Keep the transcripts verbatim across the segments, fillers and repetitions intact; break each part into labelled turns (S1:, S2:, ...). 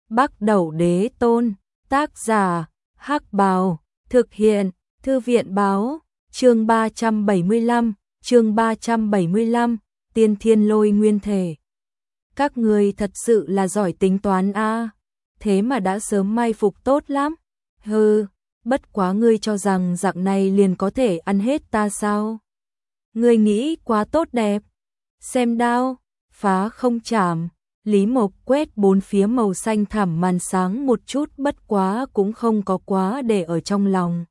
S1: Bắc Đẩu Đế Tôn, tác giả, Hắc Bào, thực hiện, Thư viện báo, chương ba trăm bảy mươi lăm, chương ba trăm bảy mươi lăm, Tiên Thiên Lôi Nguyên Thể. Các người thật sự là giỏi tính toán a, thế mà đã sớm mai phục tốt lắm. Hừ, bất quá ngươi cho rằng dạng này liền có thể ăn hết ta sao? Ngươi nghĩ quá tốt đẹp. Xem đao, phá không chạm. Lý Mộc quét bốn phía màu xanh thẳm màn sáng một chút, bất quá cũng không có quá để ở trong lòng.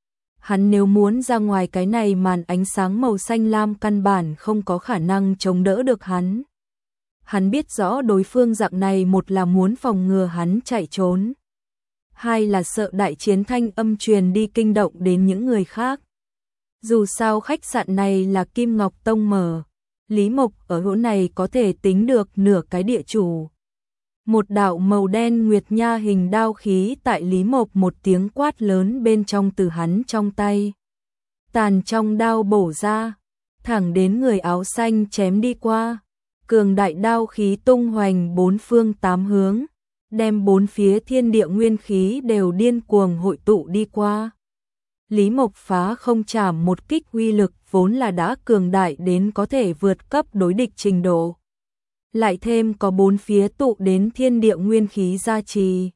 S1: Hắn nếu muốn ra ngoài cái này màn ánh sáng màu xanh lam căn bản không có khả năng chống đỡ được hắn. Hắn biết rõ đối phương dạng này, một là muốn phòng ngừa hắn chạy trốn, hai là sợ đại chiến thanh âm truyền đi kinh động đến những người khác. Dù sao khách sạn này là Kim Ngọc Tông mở, Lý Mộc ở chỗ này có thể tính được nửa cái địa chủ. Một đạo màu đen nguyệt nha hình đao khí tại Lý Mộc một tiếng quát lớn bên trong từ hắn trong tay. Tàn trong đao bổ ra, thẳng đến người áo xanh chém đi qua. Cường đại đao khí tung hoành bốn phương tám hướng, đem bốn phía thiên địa nguyên khí đều điên cuồng hội tụ đi qua. Lý Mộc phá không chạm một kích uy lực vốn là đã cường đại đến có thể vượt cấp đối địch trình độ. Lại thêm có bốn phía tụ đến thiên địa nguyên khí gia trì,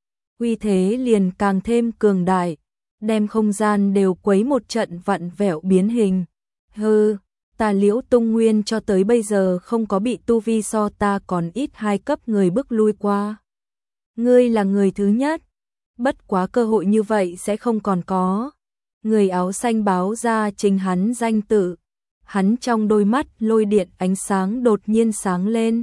S1: uy thế liền càng thêm cường đại, đem không gian đều quấy một trận vặn vẹo biến hình. Hừ, ta Liễu Tung Nguyên cho tới bây giờ không có bị tu vi so ta còn ít hai cấp người bức lui qua. Ngươi là người thứ nhất, bất quá cơ hội như vậy sẽ không còn có. Người áo xanh báo ra chính hắn danh tự, hắn trong đôi mắt lôi điện ánh sáng đột nhiên sáng lên.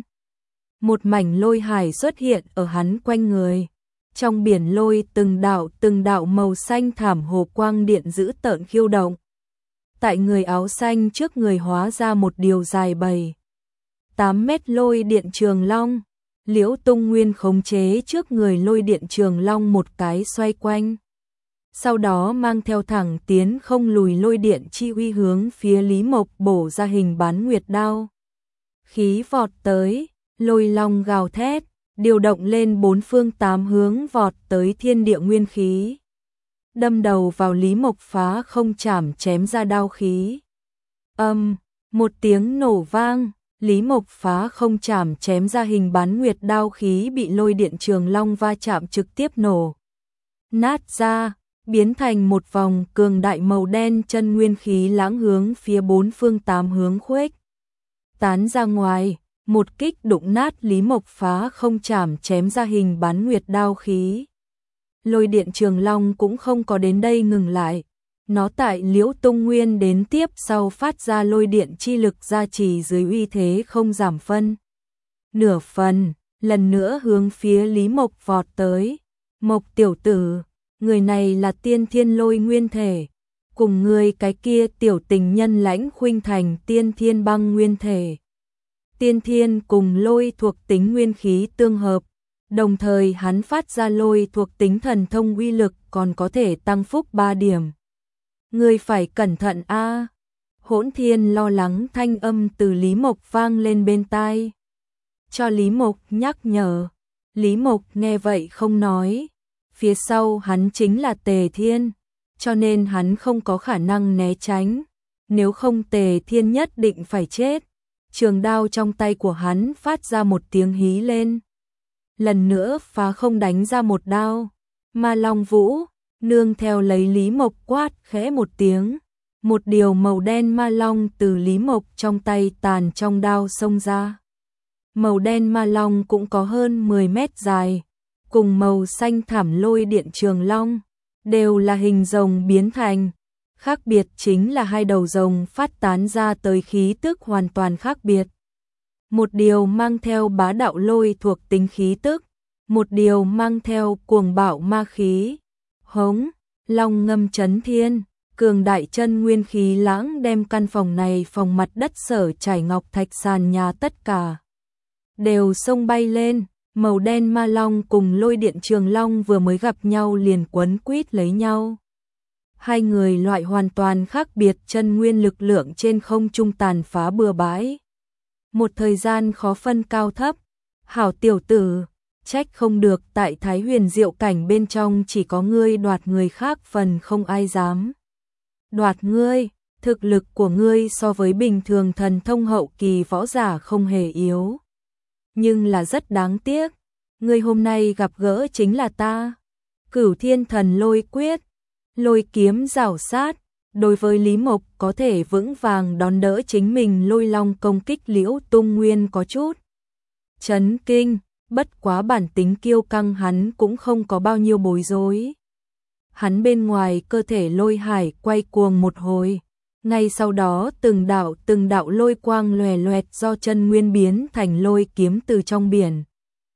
S1: Một mảnh lôi hải xuất hiện ở hắn quanh người. Trong biển lôi từng đạo từng đạo màu xanh thảm hồ quang điện dữ tợn khiêu động. Tại người áo xanh trước người hóa ra một điều dài bảy tám mét lôi điện trường long. Liễu Tung Nguyên khống chế trước người lôi điện trường long một cái xoay quanh. Sau đó mang theo thẳng tiến không lùi lôi điện chi uy hướng phía Lý Mộc bổ ra hình bán nguyệt đao. Khí vọt tới, lôi long gào thét, điều động lên bốn phương tám hướng vọt tới thiên địa nguyên khí. Đâm đầu vào Lý Mộc phá không chạm chém ra đao khí. Âm, một tiếng nổ vang, Lý Mộc phá không chạm chém ra hình bán nguyệt đao khí bị lôi điện trường long va chạm trực tiếp nổ nát ra, biến thành một vòng cường đại màu đen chân nguyên khí lãng hướng phía bốn phương tám hướng khuếch tán ra ngoài. Một kích đụng nát Lý Mộc phá không chạm chém ra hình bán nguyệt đao khí. Lôi điện trường long cũng không có đến đây ngừng lại. Nó tại Liễu Tung Nguyên đến tiếp sau phát ra lôi điện chi lực gia trì dưới uy thế không giảm phân nửa phần, lần nữa hướng phía Lý Mộc vọt tới. Mộc tiểu tử, người này là tiên thiên lôi nguyên thể, cùng người cái kia tiểu tình nhân Lãnh Khuynh Thành tiên thiên băng nguyên thể. Tiên thiên cùng lôi thuộc tính nguyên khí tương hợp, đồng thời hắn phát ra lôi thuộc tính thần thông uy lực còn có thể tăng phúc ba điểm. Ngươi phải cẩn thận a. Hỗn Thiên lo lắng thanh âm từ Lý Mộc vang lên bên tai, cho Lý Mộc nhắc nhở. Lý Mộc nghe vậy không nói, phía sau hắn chính là Tề Thiên, cho nên hắn không có khả năng né tránh, nếu không Tề Thiên nhất định phải chết. Trường đao trong tay của hắn phát ra một tiếng hí lên, lần nữa phá không đánh ra một đao. Ma Long Vũ, nương theo lấy Lý Mộc quát khẽ một tiếng, một điều màu đen ma long từ Lý Mộc trong tay tàn trong đao xông ra. Màu đen ma long cũng có hơn mười mét dài, cùng màu xanh thảm lôi điện trường long, đều là hình rồng biến thành. Khác biệt chính là hai đầu rồng phát tán ra tới khí tức hoàn toàn khác biệt. Một điều mang theo bá đạo lôi thuộc tính khí tức, một điều mang theo cuồng bạo ma khí. Hống, long ngâm chấn thiên, cường đại chân nguyên khí lãng đem căn phòng này phòng mặt đất sở trải ngọc thạch sàn nhà tất cả đều xông bay lên. Màu đen ma long cùng lôi điện trường long vừa mới gặp nhau liền quấn quýt lấy nhau. Hai người loại hoàn toàn khác biệt chân nguyên lực lượng trên không trung tàn phá bừa bãi. Một thời gian khó phân cao thấp. Hảo tiểu tử, trách không được tại Thái Huyền Diệu cảnh bên trong chỉ có ngươi đoạt người khác phần không ai dám. Đoạt ngươi, thực lực của ngươi so với bình thường thần thông hậu kỳ võ giả không hề yếu. Nhưng là rất đáng tiếc, ngươi hôm nay gặp gỡ chính là ta. Cửu Thiên Thần Lôi Quyết, lôi kiếm rảo sát, đối với Lý Mộc có thể vững vàng đón đỡ chính mình lôi long công kích Liễu Tung Nguyên có chút chấn kinh, bất quá bản tính kiêu căng hắn cũng không có bao nhiêu bối rối. Hắn bên ngoài cơ thể lôi hải quay cuồng một hồi, ngay sau đó từng đạo từng đạo lôi quang lòe loẹt do chân nguyên biến thành lôi kiếm từ trong biển.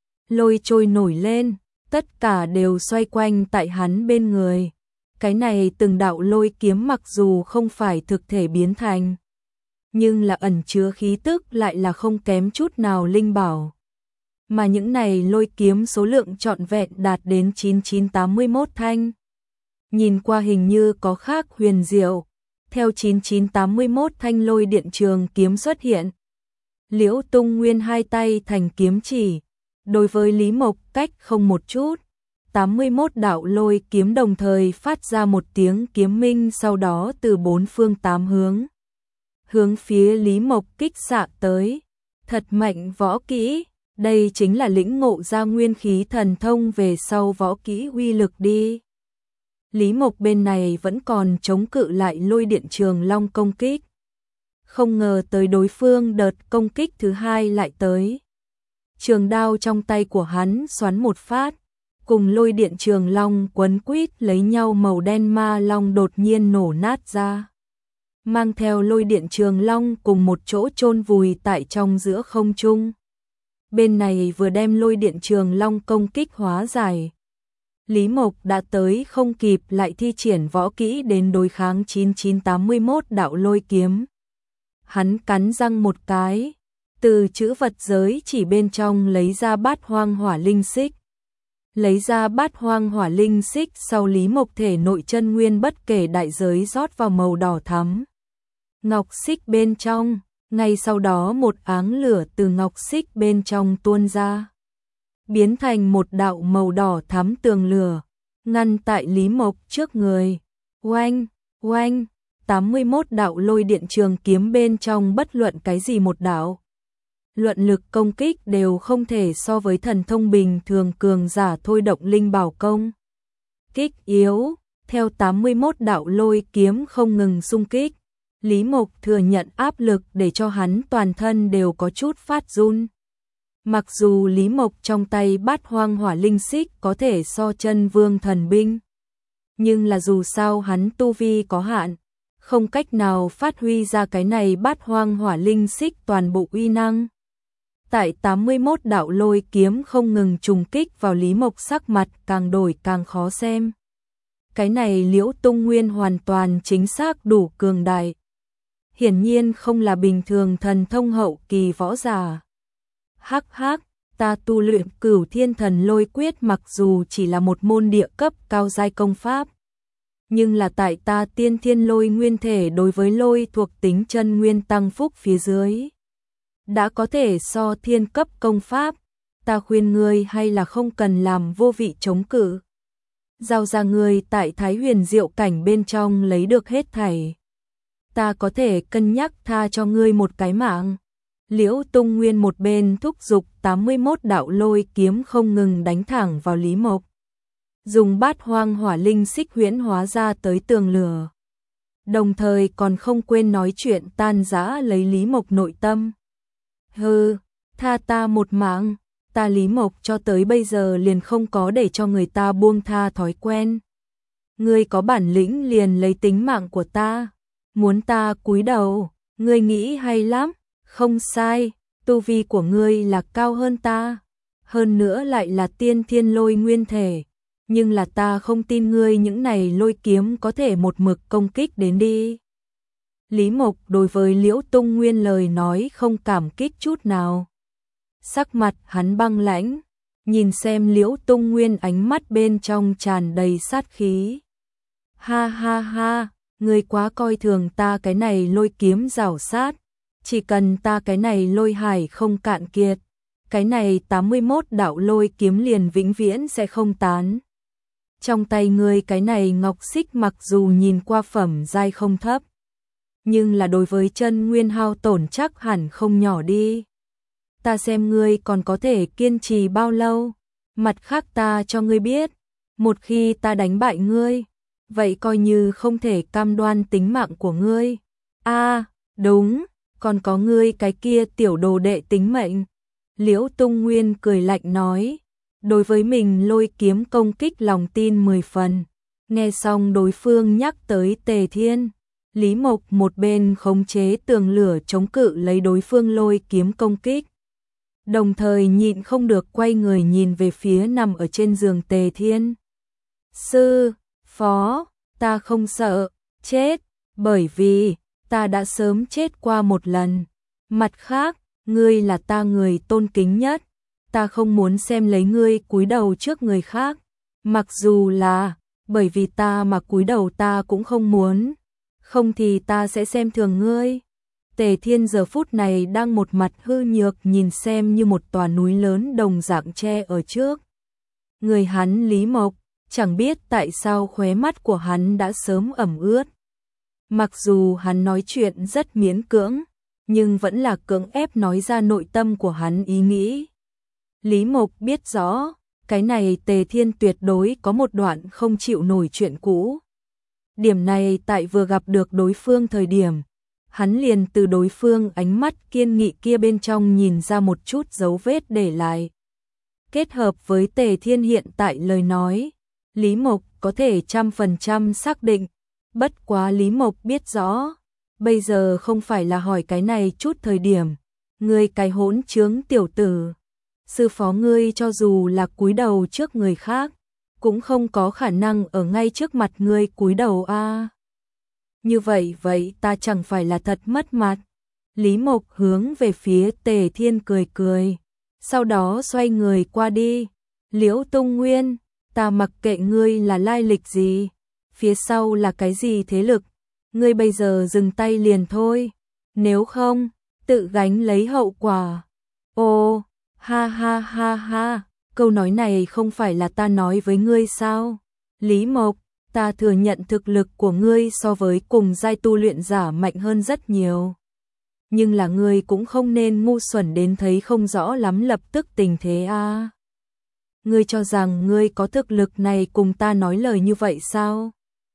S1: Lôi trôi nổi lên, tất cả đều xoay quanh tại hắn bên người. Cái này từng đạo lôi kiếm mặc dù không phải thực thể biến thành, nhưng là ẩn chứa khí tức lại là không kém chút nào linh bảo. Mà những này lôi kiếm số lượng trọn vẹn đạt đến chín nghìn chín trăm tám mươi mốt thanh. Nhìn qua hình như có khác huyền diệu, theo chín nghìn chín trăm tám mươi mốt thanh lôi điện trường kiếm xuất hiện. Liễu Tung Nguyên hai tay thành kiếm chỉ, đối với Lý Mộc cách không một chút. tám mươi mốt đạo lôi kiếm đồng thời phát ra một tiếng kiếm minh, sau đó từ bốn phương tám hướng hướng phía Lý Mộc kích xạ tới. Thật mạnh võ kỹ, đây chính là lĩnh ngộ ra nguyên khí thần thông về sau võ kỹ uy lực đi. Lý Mộc bên này vẫn còn chống cự lại lôi điện trường long công kích. Không ngờ tới đối phương đợt công kích thứ hai lại tới. Trường đao trong tay của hắn xoắn một phát, cùng lôi điện trường long quấn quýt lấy nhau, màu đen ma long đột nhiên nổ nát ra, mang theo lôi điện trường long cùng một chỗ chôn vùi tại trong giữa không trung. Bên này vừa đem lôi điện trường long công kích hóa giải, Lý Mộc đã tới không kịp lại thi triển võ kỹ đến đối kháng chín nghìn chín trăm tám mươi mốt đạo lôi kiếm. Hắn cắn răng một cái, từ chữ vật giới chỉ bên trong lấy ra bát hoang hỏa linh xích. Lấy ra bát hoang hỏa linh xích sau, Lý Mộc thể nội chân nguyên bất kể đại giới rót vào màu đỏ thắm ngọc xích bên trong, ngay sau đó một áng lửa từ ngọc xích bên trong tuôn ra, biến thành một đạo màu đỏ thắm tường lửa, ngăn tại Lý Mộc trước người. Oanh, oanh, tám mươi mốt đạo lôi điện trường kiếm bên trong bất luận cái gì một đạo luận lực công kích đều không thể so với thần thông bình thường cường giả thôi động linh bảo công kích yếu. Theo tám mươi mốt đạo lôi kiếm không ngừng xung kích, Lý Mộc thừa nhận áp lực để cho hắn toàn thân đều có chút phát run. Mặc dù Lý Mộc trong tay bát hoang hỏa linh xích có thể so chân vương thần binh, nhưng là dù sao hắn tu vi có hạn, không cách nào phát huy ra cái này bát hoang hỏa linh xích toàn bộ uy năng. Tại tám mươi mốt đạo lôi kiếm không ngừng trùng kích vào, Lý Mộc sắc mặt càng đổi càng khó xem. Cái này Liễu Tung Nguyên hoàn toàn chính xác đủ cường đại. Hiển nhiên không là bình thường thần thông hậu kỳ võ giả. Hắc hắc, ta tu luyện Cửu Thiên Thần Lôi Quyết mặc dù chỉ là một môn địa cấp cao giai công pháp, nhưng là tại ta tiên thiên lôi nguyên thể đối với lôi thuộc tính chân nguyên tăng phúc phía dưới, đã có thể so thiên cấp công pháp. Ta khuyên ngươi hay là không cần làm vô vị chống cự. Giao ra ngươi tại Thái Huyền Diệu cảnh bên trong lấy được hết thảy, ta có thể cân nhắc tha cho ngươi một cái mạng. Liễu Tung Nguyên một bên thúc giục tám mươi mốt đạo lôi kiếm không ngừng đánh thẳng vào Lý Mộc, dùng bát hoang hỏa linh xích huyễn hóa ra tới tường lửa, đồng thời còn không quên nói chuyện tan rã lấy Lý Mộc nội tâm. Hừ, tha ta một mạng, ta Lý Mộc cho tới bây giờ liền không có để cho người ta buông tha thói quen. Ngươi có bản lĩnh liền lấy tính mạng của ta, muốn ta cúi đầu, ngươi nghĩ hay lắm. Không sai, tu vi của ngươi là cao hơn ta, hơn nữa lại là tiên thiên lôi nguyên thể, nhưng là ta không tin ngươi những này lôi kiếm có thể một mực công kích đến đi. Lý Mộc đối với Liễu Tung Nguyên lời nói không cảm kích chút nào. Sắc mặt hắn băng lãnh, nhìn xem Liễu Tung Nguyên ánh mắt bên trong tràn đầy sát khí. Ha ha ha, ngươi quá coi thường ta cái này lôi kiếm rảo sát. Chỉ cần ta cái này lôi hải không cạn kiệt, cái này tám mươi mốt đạo lôi kiếm liền vĩnh viễn sẽ không tán. Trong tay ngươi cái này ngọc xích mặc dù nhìn qua phẩm giai không thấp, nhưng là đối với chân nguyên hao tổn chắc hẳn không nhỏ đi. Ta xem ngươi còn có thể kiên trì bao lâu. Mặt khác ta cho ngươi biết, một khi ta đánh bại ngươi, vậy coi như không thể cam đoan tính mạng của ngươi. A, đúng, còn có ngươi cái kia tiểu đồ đệ tính mệnh. Liễu Tung Nguyên cười lạnh nói, đối với mình lôi kiếm công kích lòng tin mười phần. Nghe xong đối phương nhắc tới Tề Thiên, Lý Mộc một bên khống chế tường lửa chống cự lấy đối phương lôi kiếm công kích. Đồng thời nhịn không được quay người nhìn về phía nằm ở trên giường Tề Thiên. Sư, phó, ta không sợ, chết, bởi vì, ta đã sớm chết qua một lần. Mặt khác, ngươi là ta người tôn kính nhất, ta không muốn xem lấy ngươi cúi đầu trước người khác. Mặc dù là, bởi vì ta mà cúi đầu ta cũng không muốn, không thì ta sẽ xem thường ngươi. Tề Thiên giờ phút này đang một mặt hư nhược nhìn xem như một tòa núi lớn đồng dạng che ở trước. Người hắn Lý Mộc, chẳng biết tại sao khóe mắt của hắn đã sớm ẩm ướt. Mặc dù hắn nói chuyện rất miễn cưỡng, nhưng vẫn là cưỡng ép nói ra nội tâm của hắn ý nghĩ. Lý Mộc biết rõ, cái này Tề Thiên tuyệt đối có một đoạn không chịu nổi chuyện cũ. Điểm này tại vừa gặp được đối phương thời điểm, hắn liền từ đối phương ánh mắt kiên nghị kia bên trong nhìn ra một chút dấu vết để lại. Kết hợp với Tề Thiên hiện tại lời nói, Lý Mộc có thể trăm phần trăm xác định, bất quá Lý Mộc biết rõ, bây giờ không phải là hỏi cái này chút thời điểm. Ngươi cái hỗn trướng tiểu tử, sư phó ngươi cho dù là cúi đầu trước người khác, cũng không có khả năng ở ngay trước mặt ngươi cúi đầu a. À. Như vậy vậy ta chẳng phải là thật mất mặt. Lý Mộc hướng về phía Tề Thiên cười cười, sau đó xoay người qua đi. Liễu Tung Nguyên, ta mặc kệ ngươi là lai lịch gì, phía sau là cái gì thế lực, ngươi bây giờ dừng tay liền thôi, nếu không, tự gánh lấy hậu quả. Ô, ha ha ha ha, câu nói này không phải là ta nói với ngươi sao? Lý Mộc, ta thừa nhận thực lực của ngươi so với cùng giai tu luyện giả mạnh hơn rất nhiều. Nhưng là ngươi cũng không nên ngu xuẩn đến thấy không rõ lắm lập tức tình thế a. À. Ngươi cho rằng ngươi có thực lực này cùng ta nói lời như vậy sao?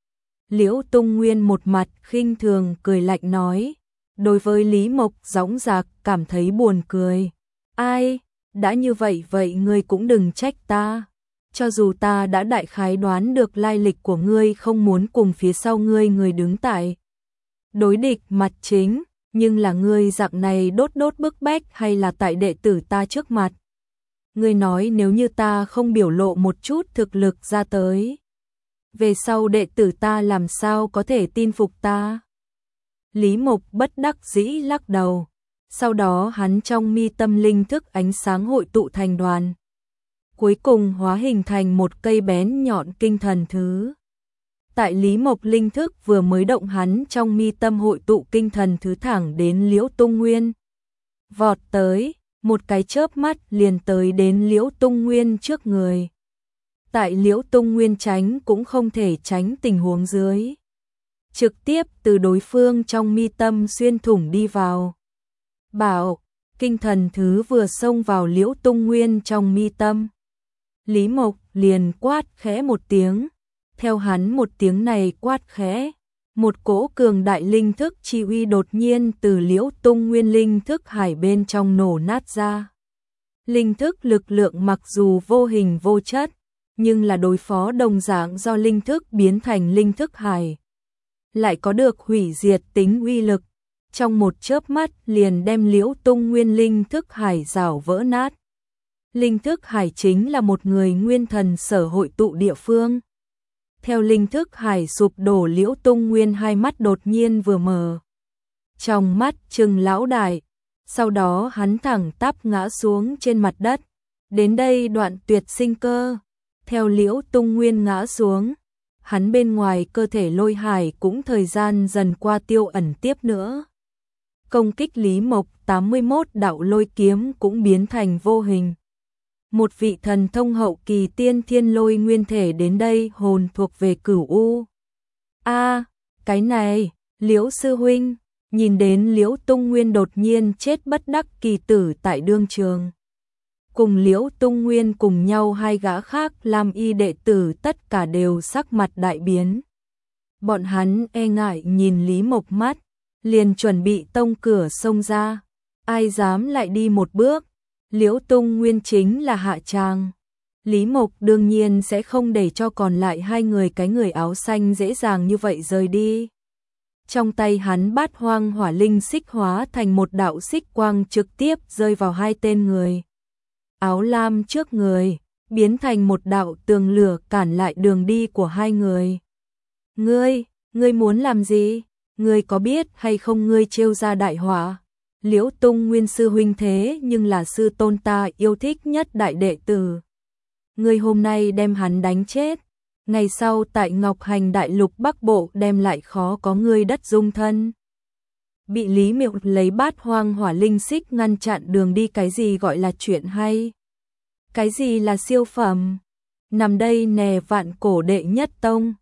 S1: Liễu Tung Nguyên một mặt khinh thường cười lạnh nói, đối với Lý Mộc dõng dạc cảm thấy buồn cười. Ai, đã như vậy vậy ngươi cũng đừng trách ta. Cho dù ta đã đại khái đoán được lai lịch của ngươi không muốn cùng phía sau ngươi người đứng tại đối địch mặt chính, nhưng là ngươi dạng này đốt đốt bức bách hay là tại đệ tử ta trước mặt. Ngươi nói nếu như ta không biểu lộ một chút thực lực ra tới, về sau đệ tử ta làm sao có thể tin phục ta? Lý Mộc bất đắc dĩ lắc đầu, sau đó hắn trong mi tâm linh thức ánh sáng hội tụ thành đoàn. Cuối cùng hóa hình thành một cây bén nhọn kinh thần thứ. Tại Lý Mộc linh thức vừa mới động hắn trong mi tâm hội tụ kinh thần thứ thẳng đến Liễu Tung Nguyên. Vọt tới, một cái chớp mắt liền tới đến Liễu Tung Nguyên trước người. Tại Liễu Tung Nguyên tránh cũng không thể tránh tình huống dưới. Trực tiếp từ đối phương trong mi tâm xuyên thủng đi vào. Bảo, kinh thần thứ vừa xông vào Liễu Tung Nguyên trong mi tâm. Lý Mộc liền quát khẽ một tiếng, theo hắn một tiếng này quát khẽ, một cỗ cường đại linh thức chi uy đột nhiên từ Liễu Tung Nguyên linh thức hải bên trong nổ nát ra. Linh thức lực lượng mặc dù vô hình vô chất, nhưng là đối phó đồng dạng do linh thức biến thành linh thức hải, lại có được hủy diệt tính uy lực, trong một chớp mắt liền đem Liễu Tung Nguyên linh thức hải rào vỡ nát. Linh thức hải chính là một người nguyên thần sở hội tụ địa phương. Theo linh thức hải sụp đổ, Liễu Tung Nguyên hai mắt đột nhiên vừa mở. Trong mắt trừng lão đại, sau đó hắn thẳng tắp ngã xuống trên mặt đất. Đến đây đoạn tuyệt sinh cơ. Theo Liễu Tung Nguyên ngã xuống, hắn bên ngoài cơ thể lôi hải cũng thời gian dần qua tiêu ẩn tiếp nữa. công kích Lý Mộc, tám mươi mốt đạo lôi kiếm cũng biến thành vô hình. Một vị thần thông hậu kỳ tiên thiên lôi nguyên thể đến đây, hồn thuộc về Cửu U. A, cái này, Liễu sư huynh, nhìn đến Liễu Tung Nguyên đột nhiên chết bất đắc kỳ tử tại đương trường. Cùng Liễu Tung Nguyên cùng nhau hai gã khác làm y đệ tử tất cả đều sắc mặt đại biến. Bọn hắn e ngại nhìn Lý Mộc mắt, liền chuẩn bị tông cửa xông ra. Ai dám lại đi một bước, Liễu Tung Nguyên chính là hạ tràng. Lý Mộc đương nhiên sẽ không để cho còn lại hai người cái người áo xanh dễ dàng như vậy rời đi. Trong tay hắn bát hoang hỏa linh xích hóa thành một đạo xích quang trực tiếp rơi vào hai tên người áo lam trước người, biến thành một đạo tường lửa cản lại đường đi của hai người. Ngươi, ngươi muốn làm gì? Ngươi có biết hay không ngươi trêu ra đại họa? Liễu Tung Nguyên sư huynh thế nhưng là sư tôn ta yêu thích nhất đại đệ tử. Ngươi hôm nay đem hắn đánh chết, ngày sau tại Ngọc Hành đại lục Bắc Bộ đem lại khó có ngươi đất dung thân. Bị Lý Miệu lấy bát hoang hỏa linh xích ngăn chặn đường đi, cái gì gọi là chuyện hay? Cái gì là siêu phẩm? Nằm đây nè, vạn cổ đệ nhất tông,